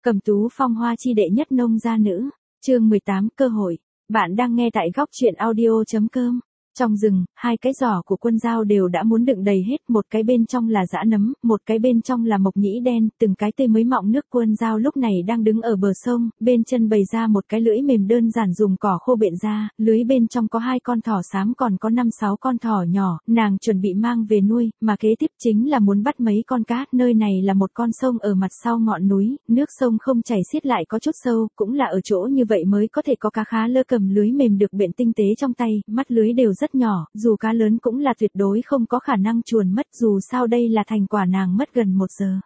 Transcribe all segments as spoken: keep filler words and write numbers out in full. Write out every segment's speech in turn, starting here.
Cẩm Tú phong hoa chi đệ nhất nông gia nữ, chương mười tám, cơ hội. Bạn đang nghe tại góc truyện audio chấm com. Trong rừng, hai cái giỏ của Quân Dao đều đã muốn đựng đầy hết, một cái bên trong là dã nấm, một cái bên trong là mộc nhĩ đen, từng cái tươi mới mọng nước. Quân Dao lúc này đang đứng ở bờ sông, bên chân bày ra một cái lưỡi mềm đơn giản dùng cỏ khô bện ra, lưới bên trong có hai con thỏ xám còn có năm sáu con thỏ nhỏ, nàng chuẩn bị mang về nuôi, mà kế tiếp chính là muốn bắt mấy con cá. Nơi này là một con sông ở mặt sau ngọn núi, nước sông không chảy xiết lại có chút sâu, cũng là ở chỗ như vậy mới có thể có cá khá lơ. Cầm lưới mềm được bện tinh tế trong tay, mắt lưới đều rất nhỏ, dù cá lớn cũng là tuyệt đối không có khả năng chuồn mất, dù sao đây là thành quả nàng mất gần một giờ.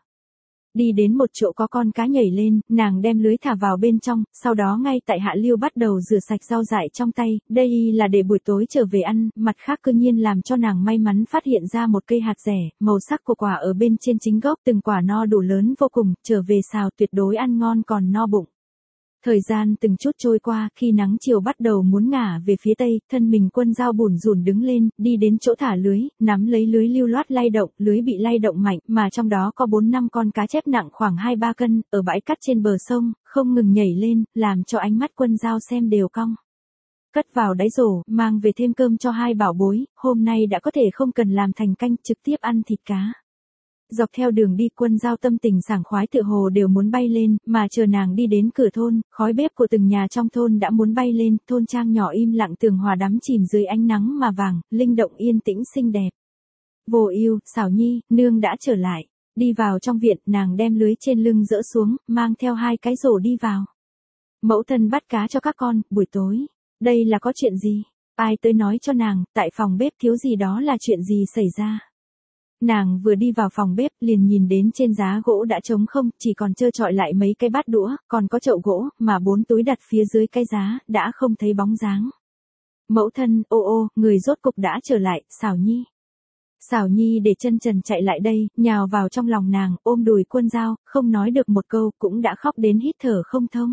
Đi đến một chỗ có con cá nhảy lên, nàng đem lưới thả vào bên trong, sau đó ngay tại hạ lưu bắt đầu rửa sạch rau dại trong tay, đây là để buổi tối trở về ăn. Mặt khác cư nhiên làm cho nàng may mắn phát hiện ra một cây hạt dẻ, màu sắc của quả ở bên trên chính gốc, từng quả no đủ lớn vô cùng, trở về xào tuyệt đối ăn ngon còn no bụng. Thời gian từng chút trôi qua, khi nắng chiều bắt đầu muốn ngả về phía tây, thân mình Quân Dao bủn rủn đứng lên, đi đến chỗ thả lưới, nắm lấy lưới lưu loát lay động, lưới bị lay động mạnh, mà trong đó có bốn năm con cá chép nặng khoảng hai ba cân, ở bãi cát trên bờ sông, không ngừng nhảy lên, làm cho ánh mắt Quân Dao xem đều cong. Cất vào đáy rổ, mang về thêm cơm cho hai bảo bối, hôm nay đã có thể không cần làm thành canh, trực tiếp ăn thịt cá. Dọc theo đường đi Quân Dao tâm tình sảng khoái tựa hồ đều muốn bay lên, mà chờ nàng đi đến cửa thôn, khói bếp của từng nhà trong thôn đã muốn bay lên, thôn trang nhỏ im lặng tường hòa đắm chìm dưới ánh nắng mà vàng, linh động yên tĩnh xinh đẹp. Vô Ưu, Xảo Nhi, nương đã trở lại. Đi vào trong viện, nàng đem lưới trên lưng dỡ xuống, mang theo hai cái rổ đi vào. Mẫu thân bắt cá cho các con, buổi tối. Đây là có chuyện gì? Ai tới nói cho nàng, tại phòng bếp thiếu gì đó là chuyện gì xảy ra? Nàng vừa đi vào phòng bếp liền nhìn đến trên giá gỗ đã trống không, chỉ còn trơ trọi lại mấy cái bát đũa, còn có chậu gỗ, mà bốn túi đặt phía dưới cái giá, đã không thấy bóng dáng. Mẫu thân, ô ô, người rốt cục đã trở lại, Xảo Nhi. Xảo Nhi để chân trần chạy lại đây, nhào vào trong lòng nàng, ôm đùi Quân Dao, không nói được một câu, cũng đã khóc đến hít thở không thông.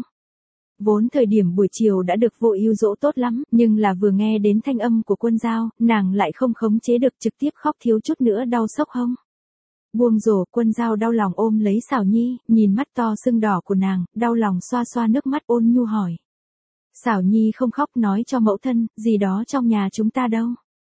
Vốn thời điểm buổi chiều đã được Vô Ưu dỗ tốt lắm, nhưng là vừa nghe đến thanh âm của Quân Dao, nàng lại không khống chế được trực tiếp khóc thiếu chút nữa đau sốc hông. Buông rổ, Quân Dao đau lòng ôm lấy Xảo Nhi, nhìn mắt to sưng đỏ của nàng, đau lòng xoa xoa nước mắt ôn nhu hỏi. Xảo Nhi không khóc, nói cho mẫu thân, gì đó trong nhà chúng ta đâu.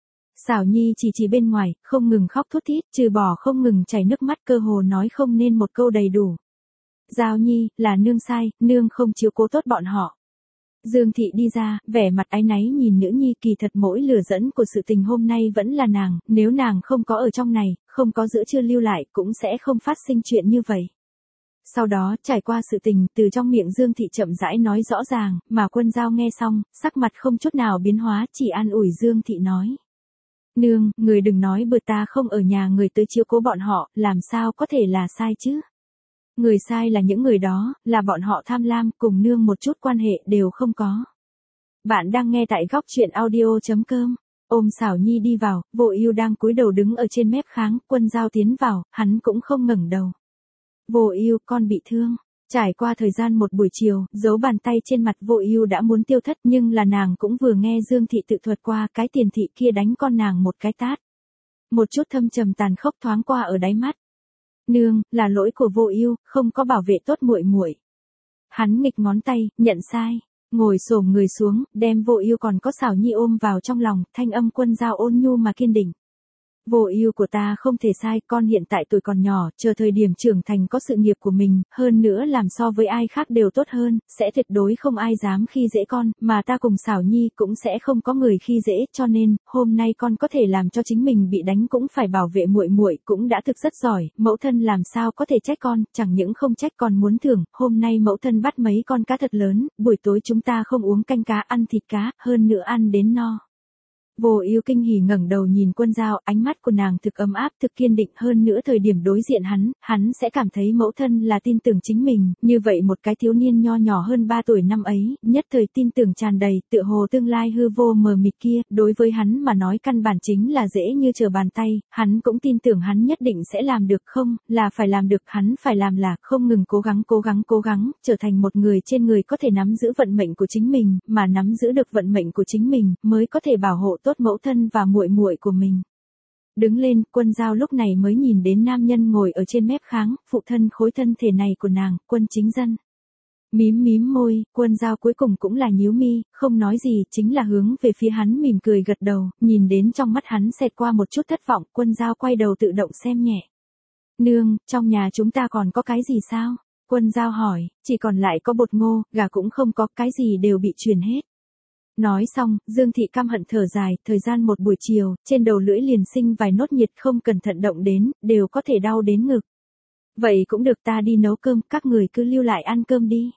Xảo Nhi chỉ chỉ bên ngoài, không ngừng khóc thút thít, trừ bỏ không ngừng chảy nước mắt cơ hồ nói không nên một câu đầy đủ. Dao Nhi, là nương sai, nương không chiếu cố tốt bọn họ. Dương Thị đi ra, vẻ mặt áy náy nhìn nữ nhi, kỳ thật mỗi lửa dẫn của sự tình hôm nay vẫn là nàng, nếu nàng không có ở trong này, không có giữa trưa lưu lại, cũng sẽ không phát sinh chuyện như vậy. Sau đó, trải qua sự tình, từ trong miệng Dương Thị chậm rãi nói rõ ràng, mà Quân Dao nghe xong, sắc mặt không chút nào biến hóa, chỉ an ủi Dương Thị nói. Nương, người đừng nói bừa, ta không ở nhà người tới chiếu cố bọn họ, làm sao có thể là sai chứ? Người sai là những người đó, là bọn họ tham lam, cùng nương một chút quan hệ đều không có. Bạn đang nghe tại góc truyện audio chấm com. Ôm Xảo Nhi đi vào, Vô Ưu đang cúi đầu đứng ở trên mép kháng, Quân Dao tiến vào, hắn cũng không ngẩng đầu. Vô Ưu, con bị thương. Trải qua thời gian một buổi chiều, dấu bàn tay trên mặt Vô Ưu đã muốn tiêu thất, nhưng là nàng cũng vừa nghe Dương Thị tự thuật qua cái tiền thị kia đánh con nàng một cái tát. Một chút thâm trầm tàn khốc thoáng qua ở đáy mắt. Nương, là lỗi của Vô Ưu, không có bảo vệ tốt muội muội. Hắn nghịch ngón tay, nhận sai, ngồi xổm người xuống, đem Vô Ưu còn có Xảo Nhi ôm vào trong lòng, thanh âm Quân Dao ôn nhu mà kiên định. Vô Ưu của ta không thể sai, con hiện tại tuổi còn nhỏ, chờ thời điểm trưởng thành có sự nghiệp của mình, hơn nữa làm so với ai khác đều tốt hơn, sẽ tuyệt đối không ai dám khi dễ con, mà ta cùng Xảo Nhi cũng sẽ không có người khi dễ, cho nên, hôm nay con có thể làm cho chính mình bị đánh cũng phải bảo vệ muội muội, cũng đã thực rất giỏi, mẫu thân làm sao có thể trách con, chẳng những không trách còn muốn thưởng, hôm nay mẫu thân bắt mấy con cá thật lớn, buổi tối chúng ta không uống canh cá, ăn thịt cá, hơn nữa ăn đến no. Vô Ưu kinh hỉ ngẩng đầu nhìn Quân Dao, ánh mắt của nàng thực ấm áp, thực kiên định, hơn nữa thời điểm đối diện hắn, hắn sẽ cảm thấy mẫu thân là tin tưởng chính mình, như vậy một cái thiếu niên nho nhỏ hơn ba tuổi năm ấy, nhất thời tin tưởng tràn đầy, tựa hồ tương lai hư vô mờ mịt kia, đối với hắn mà nói căn bản chính là dễ như trở bàn tay, hắn cũng tin tưởng hắn nhất định sẽ làm được, không, là phải làm được, hắn phải làm là không ngừng cố gắng cố gắng cố gắng, trở thành một người trên người có thể nắm giữ vận mệnh của chính mình, mà nắm giữ được vận mệnh của chính mình, mới có thể bảo hộ tốt mẫu thân và muội muội của mình. Đứng lên, Quân Giao lúc này mới nhìn đến nam nhân ngồi ở trên mép kháng, phụ thân khối thân thể này của nàng, Quân Chính Dân. Mím mím môi, Quân Giao cuối cùng cũng là nhíu mi, không nói gì, chính là hướng về phía hắn mỉm cười gật đầu, nhìn đến trong mắt hắn xẹt qua một chút thất vọng, Quân Giao quay đầu tự động xem nhẹ. Nương, trong nhà chúng ta còn có cái gì sao? Quân Giao hỏi, chỉ còn lại có bột ngô, gà cũng không có, cái gì đều bị truyền hết. Nói xong, Dương Thị căm hận thở dài, thời gian một buổi chiều, trên đầu lưỡi liền sinh vài nốt nhiệt không cẩn thận động đến, đều có thể đau đến ngực. Vậy cũng được, ta đi nấu cơm, các người cứ lưu lại ăn cơm đi.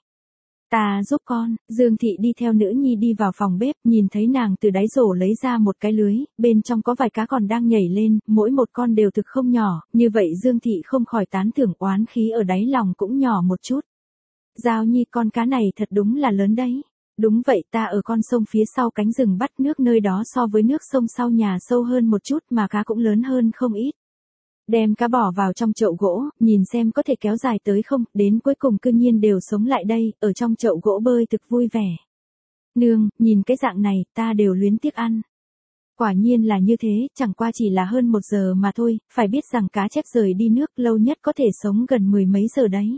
Ta giúp con. Dương Thị đi theo nữ nhi đi vào phòng bếp, nhìn thấy nàng từ đáy rổ lấy ra một cái lưới, bên trong có vài cá còn đang nhảy lên, mỗi một con đều thực không nhỏ, như vậy Dương Thị không khỏi tán thưởng, oán khí ở đáy lòng cũng nhỏ một chút. Giao Nhi, con cá này thật đúng là lớn đấy. Đúng vậy, ta ở con sông phía sau cánh rừng bắt nước, nơi đó so với nước sông sau nhà sâu hơn một chút mà cá cũng lớn hơn không ít. Đem cá bỏ vào trong chậu gỗ, nhìn xem có thể kéo dài tới không, đến cuối cùng cư nhiên đều sống lại đây, ở trong chậu gỗ bơi thực vui vẻ. Nương, nhìn cái dạng này, ta đều luyến tiếc ăn. Quả nhiên là như thế, chẳng qua chỉ là hơn một giờ mà thôi, phải biết rằng cá chép rời đi nước lâu nhất có thể sống gần mười mấy giờ đấy.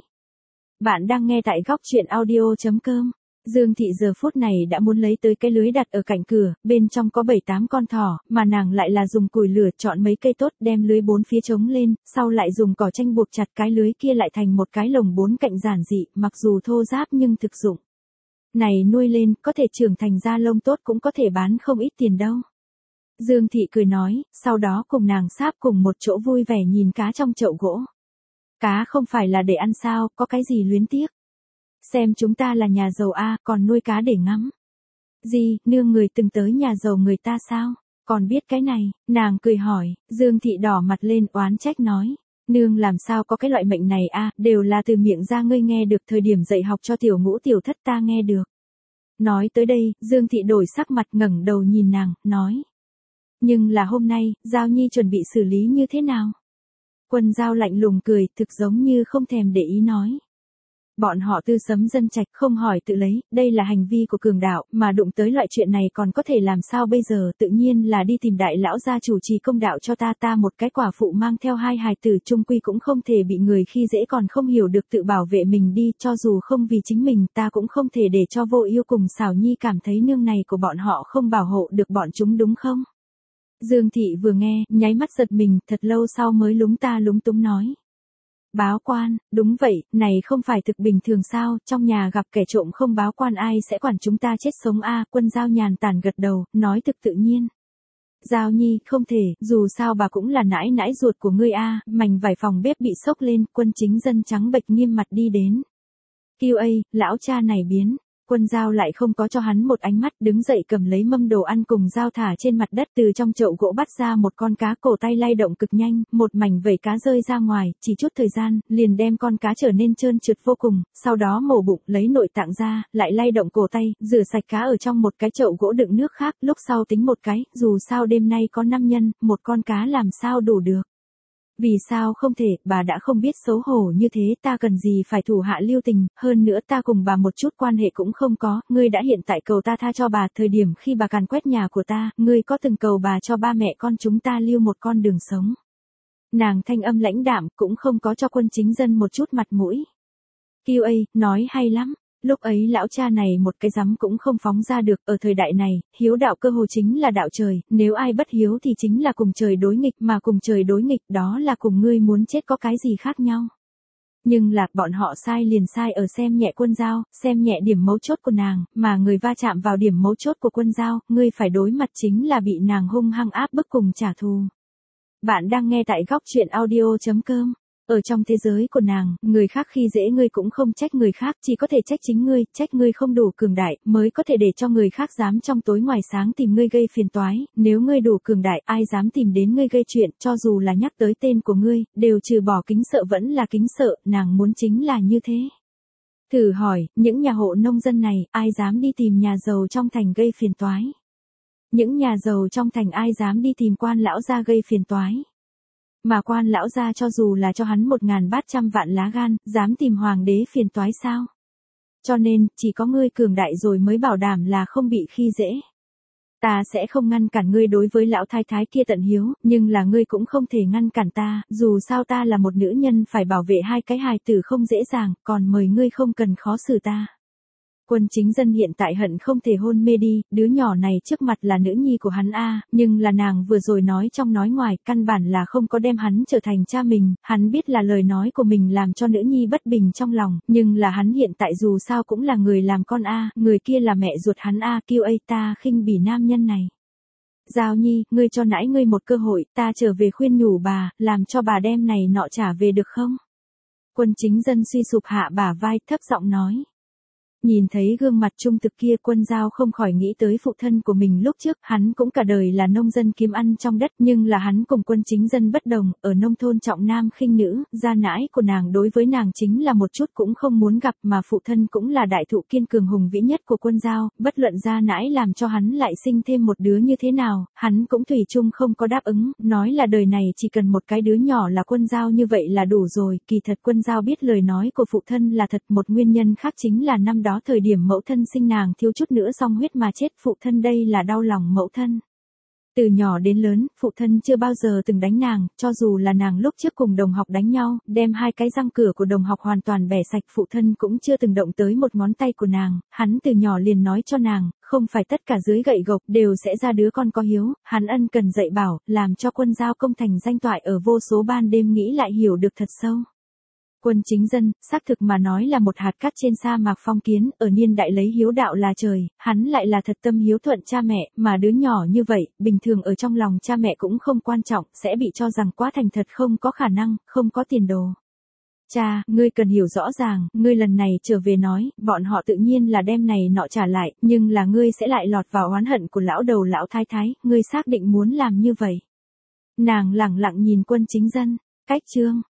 Bạn đang nghe tại góc truyện audio chấm com. Dương Thị giờ phút này đã muốn lấy tới cái lưới đặt ở cạnh cửa, bên trong có bảy tám con thỏ, mà nàng lại là dùng củi lửa chọn mấy cây tốt đem lưới bốn phía trống lên, sau lại dùng cỏ tranh buộc chặt cái lưới kia lại thành một cái lồng bốn cạnh giản dị, mặc dù thô ráp nhưng thực dụng. Này nuôi lên, có thể trưởng thành ra lông tốt cũng có thể bán không ít tiền đâu. Dương Thị cười nói, sau đó cùng nàng sáp cùng một chỗ vui vẻ nhìn cá trong chậu gỗ. Cá không phải là để ăn sao, có cái gì luyến tiếc. Xem chúng ta là nhà giàu a, còn nuôi cá để ngắm. Gì, nương người từng tới nhà giàu người ta sao? Còn biết cái này, nàng cười hỏi, Dương Thị đỏ mặt lên oán trách nói. Nương làm sao có cái loại mệnh này a, đều là từ miệng ra ngươi nghe được, thời điểm dạy học cho tiểu ngũ tiểu thất ta nghe được. Nói tới đây, Dương Thị đổi sắc mặt ngẩng đầu nhìn nàng, nói. Nhưng là hôm nay, Giao Nhi chuẩn bị xử lý như thế nào? Quân Giao lạnh lùng cười, thực giống như không thèm để ý nói. Bọn họ tư sấm dân trạch không hỏi tự lấy, đây là hành vi của cường đạo, mà đụng tới loại chuyện này còn có thể làm sao bây giờ, tự nhiên là đi tìm đại lão gia chủ trì công đạo cho ta, ta một cái quả phụ mang theo hai hài tử chung quy cũng không thể bị người khi dễ, còn không hiểu được tự bảo vệ mình đi, cho dù không vì chính mình, ta cũng không thể để cho vô yêu cùng xảo nhi cảm thấy nương này của bọn họ không bảo hộ được bọn chúng đúng không? Dương Thị vừa nghe, nháy mắt giật mình, thật lâu sau mới lúng ta lúng túng nói. Báo quan, đúng vậy, này không phải thực bình thường sao, trong nhà gặp kẻ trộm không báo quan ai sẽ quản chúng ta chết sống a. Quân Giao nhàn tản gật đầu, nói thực tự nhiên. Giao Nhi, không thể, dù sao bà cũng là nãi nãi ruột của ngươi a. Mảnh vải phòng bếp bị sốc lên, Quân Chính Dân trắng bệch nghiêm mặt đi đến. Kêu ây, lão cha này biến. Quân Giao lại không có cho hắn một ánh mắt, đứng dậy cầm lấy mâm đồ ăn cùng dao thả trên mặt đất, từ trong chậu gỗ bắt ra một con cá, cổ tay lay động cực nhanh, một mảnh vảy cá rơi ra ngoài, chỉ chút thời gian, liền đem con cá trở nên trơn trượt vô cùng, sau đó mổ bụng, lấy nội tạng ra, lại lay động cổ tay, rửa sạch cá ở trong một cái chậu gỗ đựng nước khác, lúc sau tính một cái, dù sao đêm nay có năm nhân, một con cá làm sao đủ được. Vì sao không thể, bà đã không biết xấu hổ như thế, ta cần gì phải thủ hạ lưu tình, hơn nữa ta cùng bà một chút quan hệ cũng không có, ngươi đã hiện tại cầu ta tha cho bà, thời điểm khi bà càn quét nhà của ta, ngươi có từng cầu bà cho ba mẹ con chúng ta lưu một con đường sống. Nàng thanh âm lãnh đạm, cũng không có cho Quân Chính Dân một chút mặt mũi. Kêu ây, nói hay lắm. Lúc ấy lão cha này một cái rắm cũng không phóng ra được, ở thời đại này, hiếu đạo cơ hồ chính là đạo trời, nếu ai bất hiếu thì chính là cùng trời đối nghịch, mà cùng trời đối nghịch đó là cùng ngươi muốn chết có cái gì khác nhau. Nhưng là, bọn họ sai liền sai ở xem nhẹ Quân Giao, xem nhẹ điểm mấu chốt của nàng, mà người va chạm vào điểm mấu chốt của Quân Giao, ngươi phải đối mặt chính là bị nàng hung hăng áp bức cùng trả thù. Bạn đang nghe tại góc truyện audio chấm com. Ở trong thế giới của nàng, người khác khi dễ ngươi cũng không trách người khác, chỉ có thể trách chính ngươi, trách ngươi không đủ cường đại, mới có thể để cho người khác dám trong tối ngoài sáng tìm ngươi gây phiền toái, nếu ngươi đủ cường đại, ai dám tìm đến ngươi gây chuyện, cho dù là nhắc tới tên của ngươi, đều trừ bỏ kính sợ vẫn là kính sợ, nàng muốn chính là như thế. Thử hỏi, những nhà hộ nông dân này, ai dám đi tìm nhà giàu trong thành gây phiền toái? Những nhà giàu trong thành ai dám đi tìm quan lão gia gây phiền toái? Mà quan lão gia cho dù là cho hắn một ngàn bát trăm vạn lá gan, dám tìm hoàng đế phiền toái sao? Cho nên, chỉ có ngươi cường đại rồi mới bảo đảm là không bị khi dễ. Ta sẽ không ngăn cản ngươi đối với lão thái thái kia tận hiếu, nhưng là ngươi cũng không thể ngăn cản ta, dù sao ta là một nữ nhân phải bảo vệ hai cái hài tử không dễ dàng, còn mời ngươi không cần khó xử ta. Quân Chính Dân hiện tại hận không thể hôn mê đi, đứa nhỏ này trước mặt là nữ nhi của hắn a, nhưng là nàng vừa rồi nói trong nói ngoài, căn bản là không có đem hắn trở thành cha mình, hắn biết là lời nói của mình làm cho nữ nhi bất bình trong lòng, nhưng là hắn hiện tại dù sao cũng là người làm con a, người kia là mẹ ruột hắn a, kêu ây ta khinh bỉ nam nhân này. Giao Nhi, ngươi cho nãi ngươi một cơ hội, ta trở về khuyên nhủ bà, làm cho bà đem này nọ trả về được không? Quân Chính Dân suy sụp hạ bả vai, thấp giọng nói. Nhìn thấy gương mặt trung thực kia, Quân Giao không khỏi nghĩ tới phụ thân của mình lúc trước, hắn cũng cả đời là nông dân kiếm ăn trong đất, nhưng là hắn cùng Quân Chính Dân bất đồng, ở nông thôn trọng nam khinh nữ, gia nãi của nàng đối với nàng chính là một chút cũng không muốn gặp, mà phụ thân cũng là đại thụ kiên cường hùng vĩ nhất của Quân Giao, bất luận gia nãi làm cho hắn lại sinh thêm một đứa như thế nào, hắn cũng thủy chung không có đáp ứng, nói là đời này chỉ cần một cái đứa nhỏ là Quân Giao như vậy là đủ rồi, kỳ thật Quân Giao biết lời nói của phụ thân là thật, một nguyên nhân khác chính là năm đó thời điểm mẫu thân sinh nàng thiếu chút nữa xong huyết mà chết, phụ thân đây là đau lòng mẫu thân. Từ nhỏ đến lớn, phụ thân chưa bao giờ từng đánh nàng, cho dù là nàng lúc trước cùng đồng học đánh nhau, đem hai cái răng cửa của đồng học hoàn toàn bẻ sạch, phụ thân cũng chưa từng động tới một ngón tay của nàng, hắn từ nhỏ liền nói cho nàng, không phải tất cả dưới gậy gộc đều sẽ ra đứa con có hiếu, hắn ân cần dạy bảo, làm cho Quân Giao công thành danh toại ở vô số ban đêm nghĩ lại hiểu được thật sâu. Quân Chính Dân, xác thực mà nói là một hạt cát trên sa mạc phong kiến, ở niên đại lấy hiếu đạo là trời, hắn lại là thật tâm hiếu thuận cha mẹ, mà đứa nhỏ như vậy, bình thường ở trong lòng cha mẹ cũng không quan trọng, sẽ bị cho rằng quá thành thật không có khả năng, không có tiền đồ. Cha, ngươi cần hiểu rõ ràng, ngươi lần này trở về nói, bọn họ tự nhiên là đem này nọ trả lại, nhưng là ngươi sẽ lại lọt vào oán hận của lão đầu lão thái thái, ngươi xác định muốn làm như vậy. Nàng lẳng lặng nhìn Quân Chính Dân, cách chương.